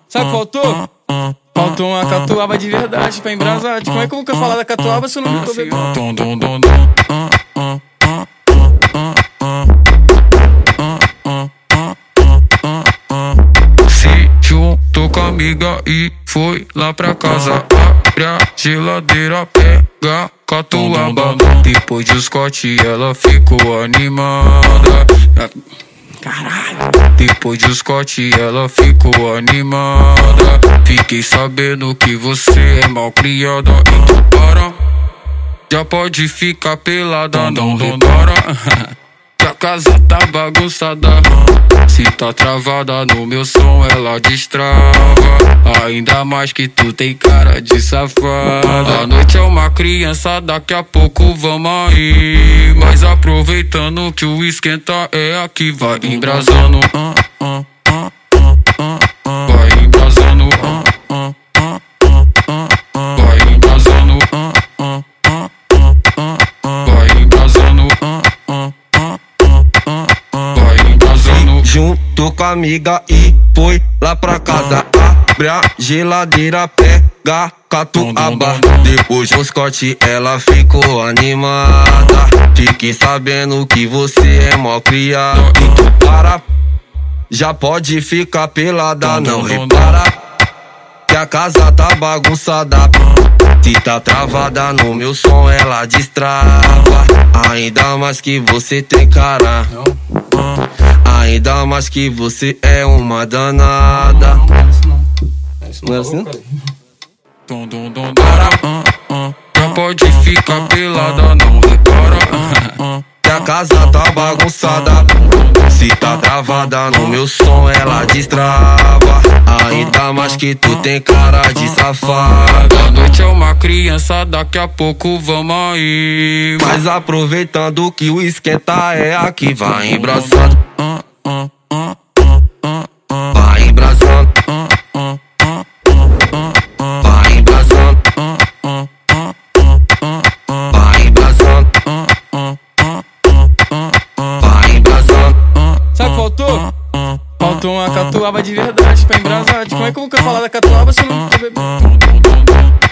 Sabe o que faltou? Faltou uma catuaba de verdade pra embrasar. Como é que eu vou falar da catuaba se eu não tô bebendo? Se juntou com a amiga e foi lá pra casa. Abre a geladeira, pega catuaba. Depois de Scott ela ficou animada. Caralho. Depois de Scott ela ficou animada. Fiquei sabendo que você é mal criada. Então para, já pode ficar pelada. Não repara que a casa tá bagunçada. Se tá travada no meu som ela destrava. Ainda mais que tu tem cara de safada. A noite é uma criança, daqui a pouco vamos aí. Mas aproveitando que o esquenta é aqui. Vai embrasando, vai embrasando, vai embrasando, vai embrasando, vai embrasando. Juntou com a amiga e foi lá pra casa. Abre a geladeira, pega catuaba. Depois do Scott ela ficou animada. Fiquei sabendo que você é mó criado. Então para, já pode ficar pelada. Não repara que a casa tá bagunçada. Se tá travada no meu som ela destrava. Ainda mais que você tem cara, ainda mais que você é uma danada. Não é assim? Já pode ficar pelada, não repara que a casa tá bagunçada. Se tá travada no meu som ela destrava. Ainda mais que tu tem cara de safada. A noite é uma criança, daqui a pouco vamos aí. Mas aproveitando que o esquenta é aqui. Vai embraçando, vai embraçando, vai embraçando, vai embraçando, vai embraçando. Sabe o que faltou? Faltou uma catuaba de verdade pra embrasar. Como é que eu vou falar da catuaba se eu não tô bebendo?